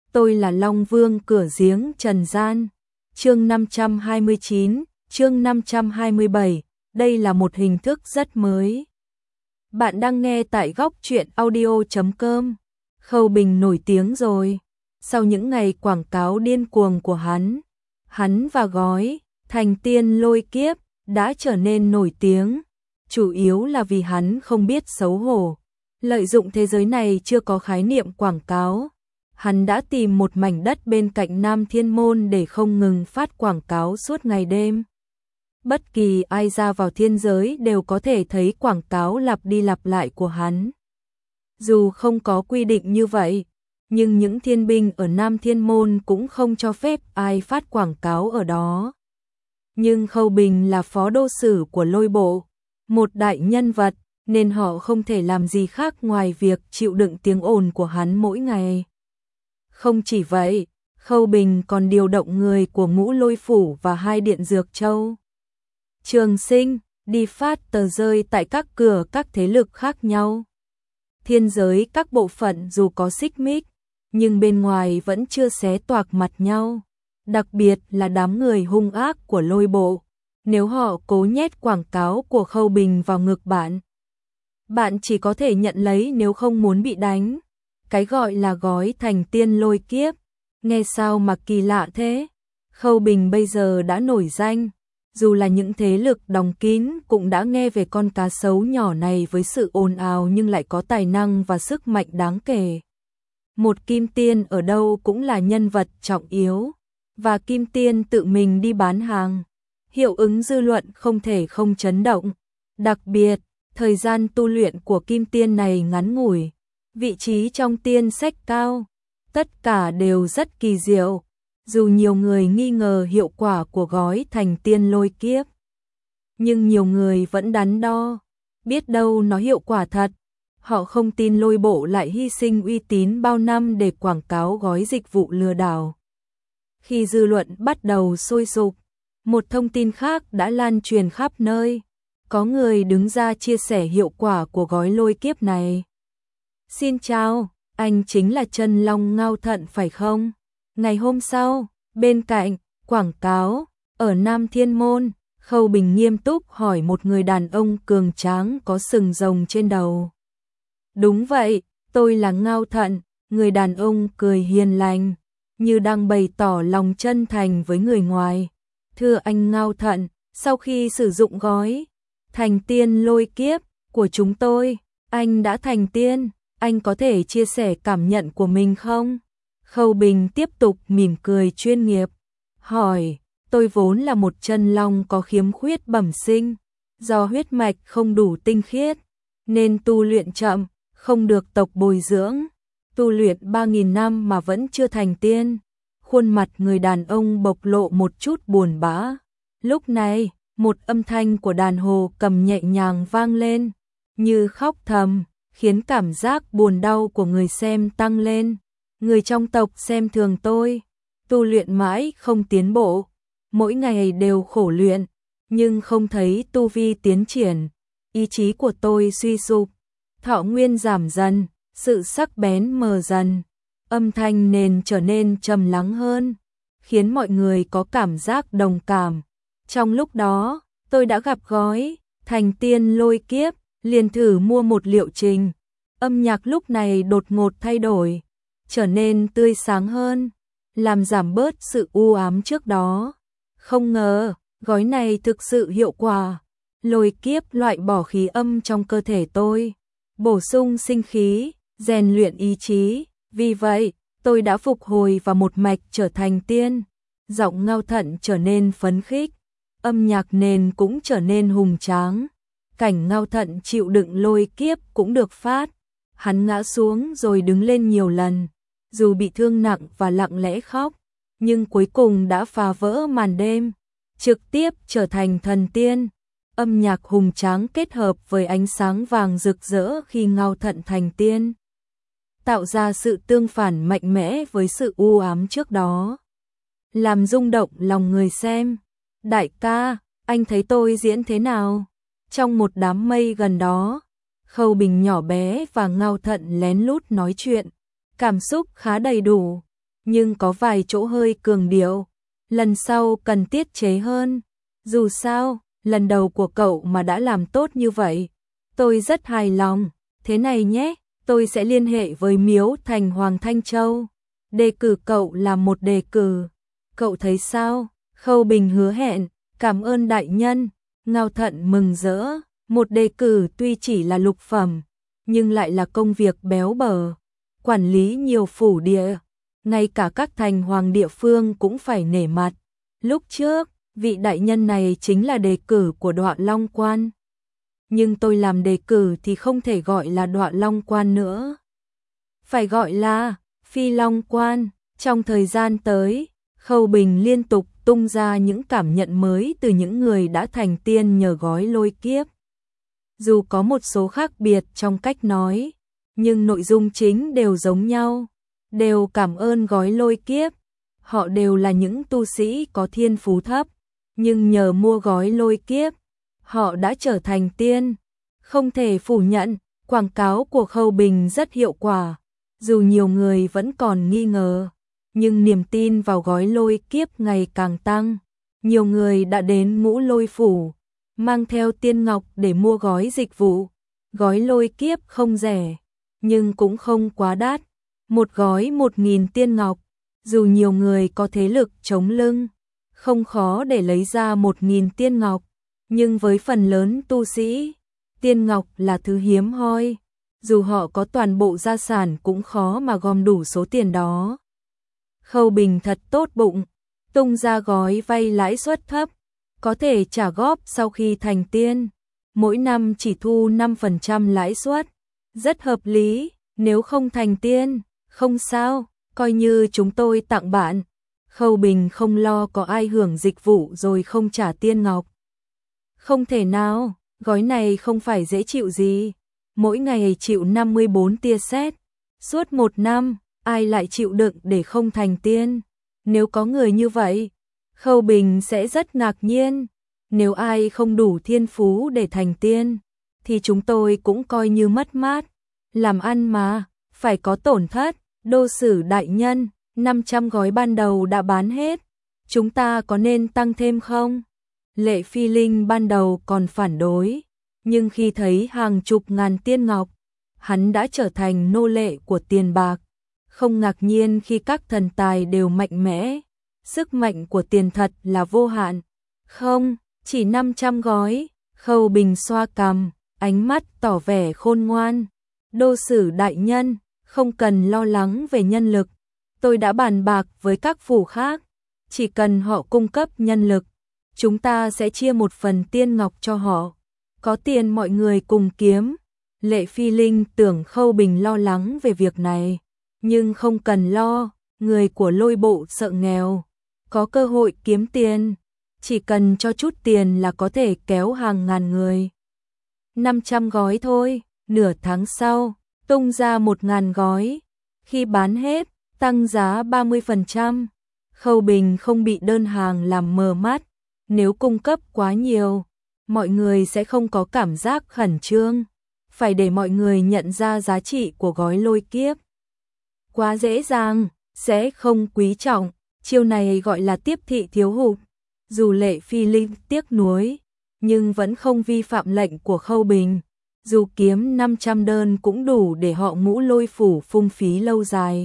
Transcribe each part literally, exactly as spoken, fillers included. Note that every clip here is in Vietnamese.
tôi là Long Vương cửa giếng trần gian. Chương năm trăm hai mươi chín, chương năm trăm hai mươi bảy, đây là một hình thức rất mới. Bạn đang nghe tại góc truyện audio chấm com. Khâu Bình nổi tiếng rồi. Sau những ngày quảng cáo điên cuồng của hắn, hắn và gói Thành Tiên Lôi Kiếp đã trở nên nổi tiếng, chủ yếu là vì hắn không biết xấu hổ, lợi dụng thế giới này chưa có khái niệm quảng cáo. Hắn đã tìm một mảnh đất bên cạnh Nam Thiên Môn để không ngừng phát quảng cáo suốt ngày đêm. Bất kỳ ai ra vào thiên giới đều có thể thấy quảng cáo lặp đi lặp lại của hắn. Dù không có quy định như vậy, nhưng những thiên binh ở Nam Thiên Môn cũng không cho phép ai phát quảng cáo ở đó. Nhưng Khâu Bình là phó đô sử của Lôi Bộ, một đại nhân vật, nên họ không thể làm gì khác ngoài việc chịu đựng tiếng ồn của hắn mỗi ngày. Không chỉ vậy, Khâu Bình còn điều động người của Ngũ Lôi Phủ và hai điện Dược Châu Trường Sinh đi phát tờ rơi tại các cửa các thế lực khác nhau. Thiên giới các bộ phận dù có xích mích, nhưng bên ngoài vẫn chưa xé toạc mặt nhau. Đặc biệt là đám người hung ác của Lôi Bộ, nếu họ cố nhét quảng cáo của Khâu Bình vào ngực bạn, bạn chỉ có thể nhận lấy nếu không muốn bị đánh. Cái gọi là gói Thành Tiên Lôi Kiếp, nghe sao mà kỳ lạ thế. Khâu Bình bây giờ đã nổi danh, dù là những thế lực đóng kín cũng đã nghe về con cá sấu nhỏ này với sự ồn ào nhưng lại có tài năng và sức mạnh đáng kể. Một Kim Tiên ở đâu cũng là nhân vật trọng yếu, và Kim Tiên tự mình đi bán hàng, hiệu ứng dư luận không thể không chấn động. Đặc biệt, thời gian tu luyện của Kim Tiên này ngắn ngủi, vị trí trong tiên sách cao, tất cả đều rất kỳ diệu. Dù nhiều người nghi ngờ hiệu quả của gói Thành Tiên Lôi Kiếp, nhưng nhiều người vẫn đắn đo, biết đâu nó hiệu quả thật. Họ không tin Lôi Bộ lại hy sinh uy tín bao năm để quảng cáo gói dịch vụ lừa đảo. Khi dư luận bắt đầu sôi sục, một thông tin khác đã lan truyền khắp nơi. Có người đứng ra chia sẻ hiệu quả của gói lôi kiếp này. Xin chào, anh chính là Chân Long Ngao Thận phải không? Ngày hôm sau, bên cạnh, quảng cáo, ở Nam Thiên Môn, Khâu Bình nghiêm túc hỏi một người đàn ông cường tráng có sừng rồng trên đầu. Đúng vậy, tôi là Ngao Thận, người đàn ông cười hiền lành, như đang bày tỏ lòng chân thành với người ngoài. Thưa anh Ngao Thận, sau khi sử dụng gói Thành Tiên Lôi Kiếp của chúng tôi, anh đã thành tiên, anh có thể chia sẻ cảm nhận của mình không? Khâu Bình tiếp tục mỉm cười chuyên nghiệp, hỏi, tôi vốn là một chân long có khiếm khuyết bẩm sinh, do huyết mạch không đủ tinh khiết, nên tu luyện chậm, không được tộc bồi dưỡng, tu luyện ba nghìn năm mà vẫn chưa thành tiên. Khuôn mặt người đàn ông bộc lộ một chút buồn bã. Lúc này, một âm thanh của đàn hồ cầm nhẹ nhàng vang lên, như khóc thầm, khiến cảm giác buồn đau của người xem tăng lên. Người trong tộc xem thường tôi, tu luyện mãi không tiến bộ, mỗi ngày đều khổ luyện, nhưng không thấy tu vi tiến triển, ý chí của tôi suy sụp, thọ nguyên giảm dần, sự sắc bén mờ dần, âm thanh nền trở nên trầm lắng hơn, khiến mọi người có cảm giác đồng cảm. Trong lúc đó, tôi đã gặp gói Thành Tiên Lôi Kiếp, liền thử mua một liệu trình. Âm nhạc lúc này đột ngột thay đổi, trở nên tươi sáng hơn, làm giảm bớt sự u ám trước đó. Không ngờ, gói này thực sự hiệu quả. Lôi kiếp loại bỏ khí âm trong cơ thể tôi, bổ sung sinh khí, rèn luyện ý chí. Vì vậy, tôi đã phục hồi và một mạch trở thành tiên. Giọng Ngao Thận trở nên phấn khích, âm nhạc nền cũng trở nên hùng tráng. Cảnh Ngao Thận chịu đựng lôi kiếp cũng được phát. Hắn ngã xuống rồi đứng lên nhiều lần, dù bị thương nặng và lặng lẽ khóc, nhưng cuối cùng đã phá vỡ màn đêm, trực tiếp trở thành thần tiên. Âm nhạc hùng tráng kết hợp với ánh sáng vàng rực rỡ khi Ngao Thận thành tiên, tạo ra sự tương phản mạnh mẽ với sự u ám trước đó, làm rung động lòng người xem. Đại ca, anh thấy tôi diễn thế nào? Trong một đám mây gần đó, Khâu Bình nhỏ bé và Ngao Thận lén lút nói chuyện, cảm xúc khá đầy đủ. nhưng có vài chỗ hơi cường điệu, lần sau cần tiết chế hơn. Dù sao, lần đầu của cậu mà đã làm tốt như vậy, tôi rất hài lòng. Thế này nhé, tôi sẽ liên hệ với Miếu Thành Hoàng Thanh Châu, đề cử cậu làm một đề cử. Cậu thấy sao? Khâu Bình hứa hẹn, cảm ơn đại nhân. Ngao Thận mừng rỡ, một đề cử tuy chỉ là lục phẩm, nhưng lại là công việc béo bở, quản lý nhiều phủ địa, ngay cả các thành hoàng địa phương cũng phải nể mặt. Lúc trước, vị đại nhân này chính là đề cử của Đoạ Long Quan. Nhưng tôi làm đề cử thì không thể gọi là Đoạ Long Quan nữa. Phải gọi là Phi Long Quan. Trong thời gian tới, Khâu Bình liên tục tung ra những cảm nhận mới từ những người đã thành tiên nhờ gói lôi kiếp. Dù có một số khác biệt trong cách nói, nhưng nội dung chính đều giống nhau, đều cảm ơn gói lôi kiếp. Họ đều là những tu sĩ có thiên phú thấp, nhưng nhờ mua gói lôi kiếp, họ đã trở thành tiên. Không thể phủ nhận, quảng cáo của Khâu Bình rất hiệu quả. Dù nhiều người vẫn còn nghi ngờ, nhưng niềm tin vào gói lôi kiếp ngày càng tăng. Nhiều người đã đến Ngũ Lôi Phủ, mang theo tiên ngọc để mua gói dịch vụ. Gói lôi kiếp không rẻ, nhưng cũng không quá đắt. Một gói một nghìn tiên ngọc, dù nhiều người có thế lực chống lưng, không khó để lấy ra một nghìn tiên ngọc. Nhưng với phần lớn tu sĩ, tiên ngọc là thứ hiếm hoi. Dù họ có toàn bộ gia sản cũng khó mà gom đủ số tiền đó. Khâu Bình thật tốt bụng, tung ra gói vay lãi suất thấp, có thể trả góp sau khi thành tiên. Mỗi năm chỉ thu năm phần trăm lãi suất, rất hợp lý. Nếu không thành tiên, không sao, coi như chúng tôi tặng bạn. Khâu Bình không lo có ai hưởng dịch vụ rồi không trả tiên ngọc. Không thể nào, gói này không phải dễ chịu gì. Mỗi ngày chịu năm mươi bốn tia sét, suốt một năm, ai lại chịu đựng để không thành tiên? Nếu có người như vậy, Khâu Bình sẽ rất ngạc nhiên. Nếu ai không đủ thiên phú để thành tiên, thì chúng tôi cũng coi như mất mát. Làm ăn mà, phải có tổn thất. Đô sử đại nhân, năm trăm gói ban đầu đã bán hết, chúng ta có nên tăng thêm không? Lệ Phi Linh ban đầu còn phản đối, nhưng khi thấy hàng chục ngàn tiên ngọc, hắn đã trở thành nô lệ của tiền bạc. Không ngạc nhiên khi các thần tài đều mạnh mẽ, sức mạnh của tiền thật là vô hạn. Không, chỉ năm trăm gói. Khâu Bình xoa cằm, ánh mắt tỏ vẻ khôn ngoan. Đô sử đại nhân, không cần lo lắng về nhân lực. Tôi đã bàn bạc với các phủ khác, chỉ cần họ cung cấp nhân lực, chúng ta sẽ chia một phần tiên ngọc cho họ. Có tiền mọi người cùng kiếm. Lệ Phi Linh tưởng Khâu Bình lo lắng về việc này, nhưng không cần lo, người của Lôi Bộ sợ nghèo, có cơ hội kiếm tiền, chỉ cần cho chút tiền là có thể kéo hàng ngàn người. năm trăm gói thôi, nửa tháng sau, tung ra một ngàn gói, khi bán hết, tăng giá ba mươi phần trăm. Khâu Bình không bị đơn hàng làm mờ mắt, nếu cung cấp quá nhiều, mọi người sẽ không có cảm giác khẩn trương, phải để mọi người nhận ra giá trị của gói lôi kiếp. Quá dễ dàng, sẽ không quý trọng, chiêu này gọi là tiếp thị thiếu hụt. Dù Lệ Phi Linh tiếc nuối, nhưng vẫn không vi phạm lệnh của Khâu Bình. Dù kiếm năm trăm đơn cũng đủ để họ Ngũ Lôi Phủ phung phí lâu dài.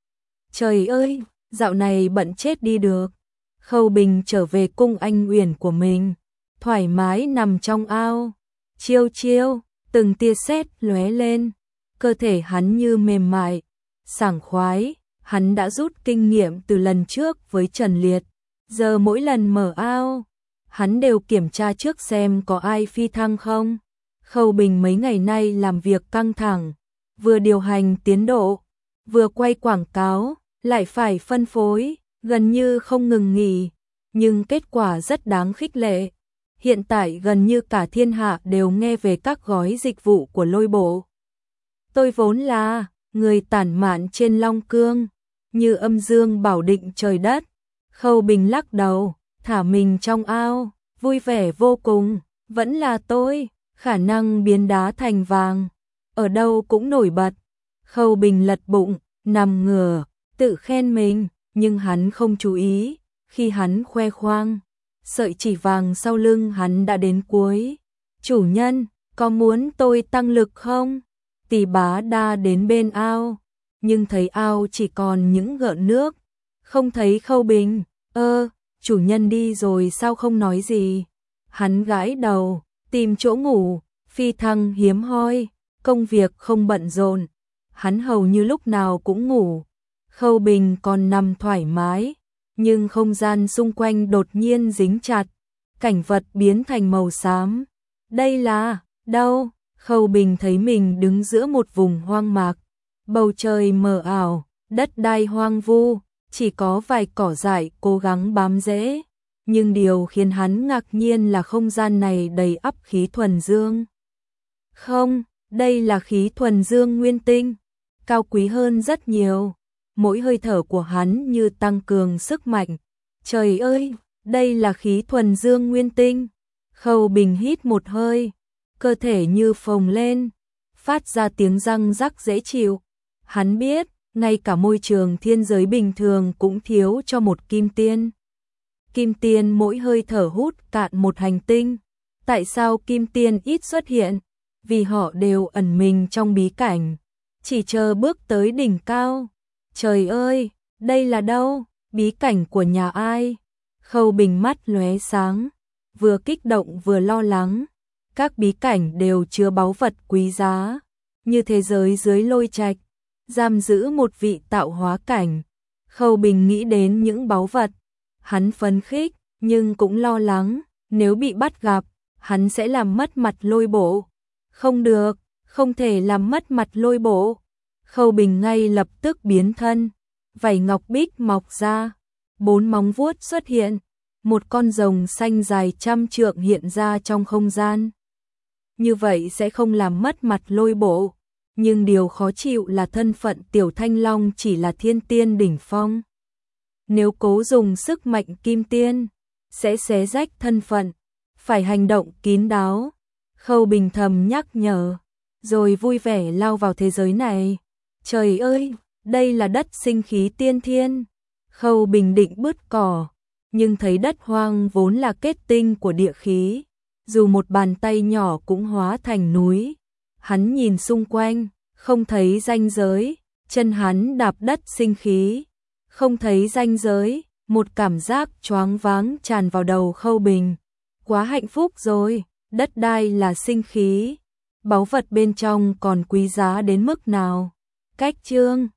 Trời ơi, dạo này bận chết đi được. Khâu Bình trở về cung Anh Uyển của mình, thoải mái nằm trong ao, chiêu chiêu, từng tia sét lóe lên, cơ thể hắn như mềm mại, sảng khoái. Hắn đã rút kinh nghiệm từ lần trước với Trần Liệt, giờ mỗi lần mở ao, hắn đều kiểm tra trước xem có ai phi thăng không. Khâu Bình mấy ngày nay làm việc căng thẳng, vừa điều hành tiến độ, vừa quay quảng cáo, lại phải phân phối, gần như không ngừng nghỉ, nhưng kết quả rất đáng khích lệ. Hiện tại gần như cả thiên hạ đều nghe về các gói dịch vụ của Lôi Bộ. Tôi vốn là người tản mạn trên Long Cương, như âm dương bảo định trời đất. Khâu Bình lắc đầu, thả mình trong ao, vui vẻ vô cùng. Vẫn là tôi, khả năng biến đá thành vàng, ở đâu cũng nổi bật. Khâu Bình lật bụng, nằm ngửa, tự khen mình, nhưng hắn không chú ý, khi hắn khoe khoang, sợi chỉ vàng sau lưng hắn đã đến cuối. Chủ nhân, có muốn tôi tăng lực không? Tỷ Bá Đa đến bên ao, nhưng thấy ao chỉ còn những gợn nước, không thấy Khâu Bình. Ơ, chủ nhân đi rồi sao không nói gì? Hắn gãi đầu, tìm chỗ ngủ, phi thăng hiếm hoi, công việc không bận rộn, hắn hầu như lúc nào cũng ngủ. Khâu Bình còn nằm thoải mái, nhưng không gian xung quanh đột nhiên dính chặt, cảnh vật biến thành màu xám. Đây là đâu? Khâu Bình thấy mình đứng giữa một vùng hoang mạc, bầu trời mờ ảo, đất đai hoang vu, chỉ có vài cỏ dại cố gắng bám rễ, nhưng điều khiến hắn ngạc nhiên là không gian này đầy ắp khí thuần dương. Không, đây là khí thuần dương nguyên tinh, cao quý hơn rất nhiều. Mỗi hơi thở của hắn như tăng cường sức mạnh. Trời ơi, đây là khí thuần dương nguyên tinh. Khâu Bình hít một hơi, cơ thể như phồng lên, phát ra tiếng răng rắc dễ chịu. Hắn biết, ngay cả môi trường thiên giới bình thường cũng thiếu cho một kim tiên. Kim tiên mỗi hơi thở hút cạn một hành tinh. Tại sao kim tiên ít xuất hiện? Vì họ đều ẩn mình trong bí cảnh, chỉ chờ bước tới đỉnh cao. Trời ơi, đây là đâu? Bí cảnh của nhà ai? Khâu Bình mắt lóe sáng, vừa kích động vừa lo lắng. Các bí cảnh đều chứa báu vật quý giá, như thế giới dưới lôi trạch, giam giữ một vị tạo hóa cảnh. Khâu Bình nghĩ đến những báu vật, hắn phấn khích, nhưng cũng lo lắng, nếu bị bắt gặp, hắn sẽ làm mất mặt Lôi Bộ. Không được, không thể làm mất mặt Lôi Bộ. Khâu Bình ngay lập tức biến thân, vảy ngọc bích mọc ra, bốn móng vuốt xuất hiện, một con rồng xanh dài trăm trượng hiện ra trong không gian. Như vậy sẽ không làm mất mặt Lôi Bộ, nhưng điều khó chịu là thân phận Tiểu Thanh Long chỉ là thiên tiên đỉnh phong. Nếu cố dùng sức mạnh kim tiên, sẽ xé rách thân phận, phải hành động kín đáo. Khâu Bình thầm nhắc nhở, rồi vui vẻ lao vào thế giới này. Trời ơi, đây là đất sinh khí tiên thiên. Khâu Bình định bứt cỏ, nhưng thấy đất hoang vốn là kết tinh của địa khí, dù một bàn tay nhỏ cũng hóa thành núi. Hắn nhìn xung quanh, không thấy ranh giới, chân hắn đạp đất sinh khí, không thấy ranh giới, một cảm giác choáng váng tràn vào đầu Khâu Bình. Quá hạnh phúc rồi, đất đai là sinh khí, báu vật bên trong còn quý giá đến mức nào. Cách chương